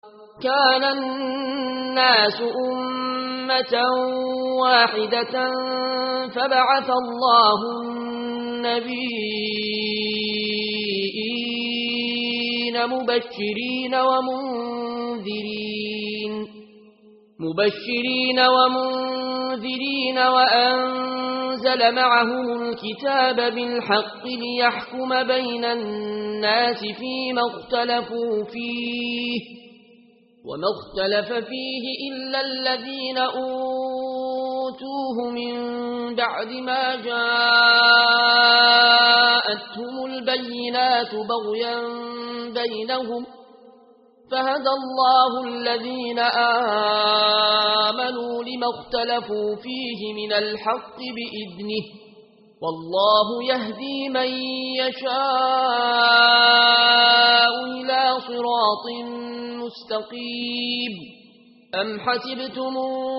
كان الناس أمة واحدة فبعث الله النبيين مبشرين ومنذرين وأنزل معهم الكتاب بالحق ليحكم بين الناس فيما اختلفوا فيه وما اختلف فيه إلا الذين أوتوه من بعد ما جاءتهم البينات بغيا بينهم فهدى الله الذين آمنوا لما اختلفوا فيه من الحق بإذنه والله يهدي من يشاء إلى صراط مستقيم. أم حسبتم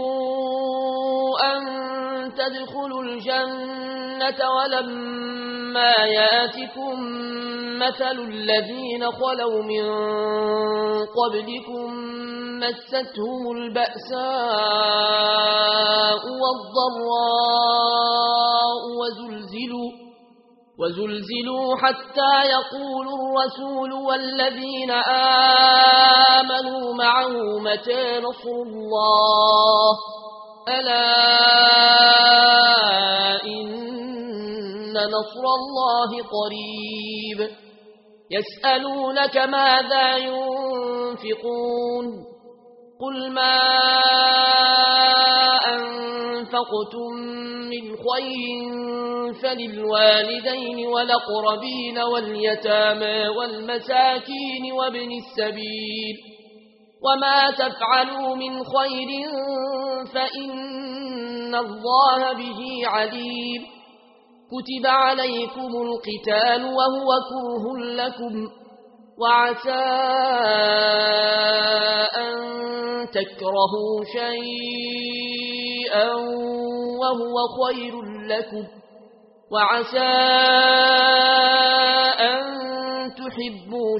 أن تدخلوا الجنة ولما ياتكم مثل الذين خلوا من قبلكم مستهم البأساء والضراء وزلزلوا حتى يقول الرسول والذين آمنوا معه متى نصر الله ألا إن نصر الله قريب. يسألونك ماذا ينفقون قل ما أنفقتم من خير فللوالدين والأقربين واليتامى والمساكين وابن السبيل وما تفعلوا من خير فإن الله به عليم. كتب عليكم القتال وهو كره لكم وعسى أن تكرهوا شيئا وهو خير لكم وعسى أن تحبوا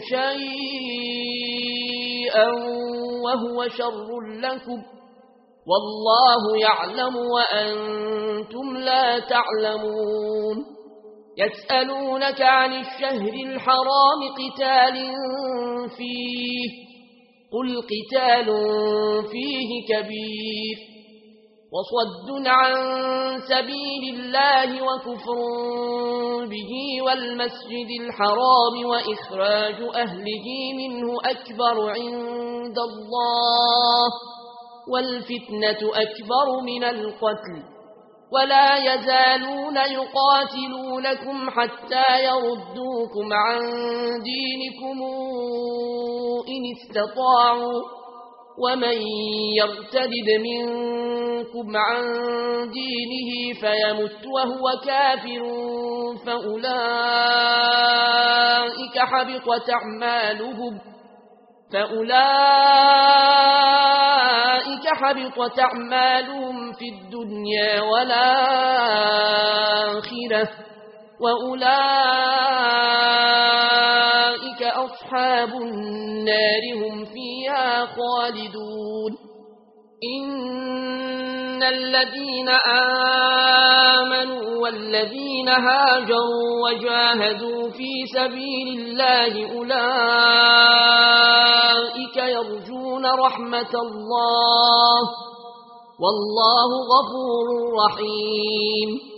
شيئا وهو شر لكم والله يعلم وأنتم لا تعلمون. يسألونك عن الشهر الحرام قتال فيه قل قتال فيه كبير وصد عن سبيل الله وكفر به والمسجد الحرام وإخراج أهله منه أكبر عند الله والفتنة أكبر من القتل ولا يزالون يقاتلونكم حتى يردوكم عن دينكم إن استطاعوا ومن يرتد منكم عن دينه فيمت وهو كافر فأولئك حبطت أعمالهم في الدنيا والآخرة وأولئك أصحاب النار هم فيها خالدون. إن الذين آمنوا والذين هاجروا وجاهدوا في سبيل الله أولئك يرجون رحمة الله والله غفور رحيم.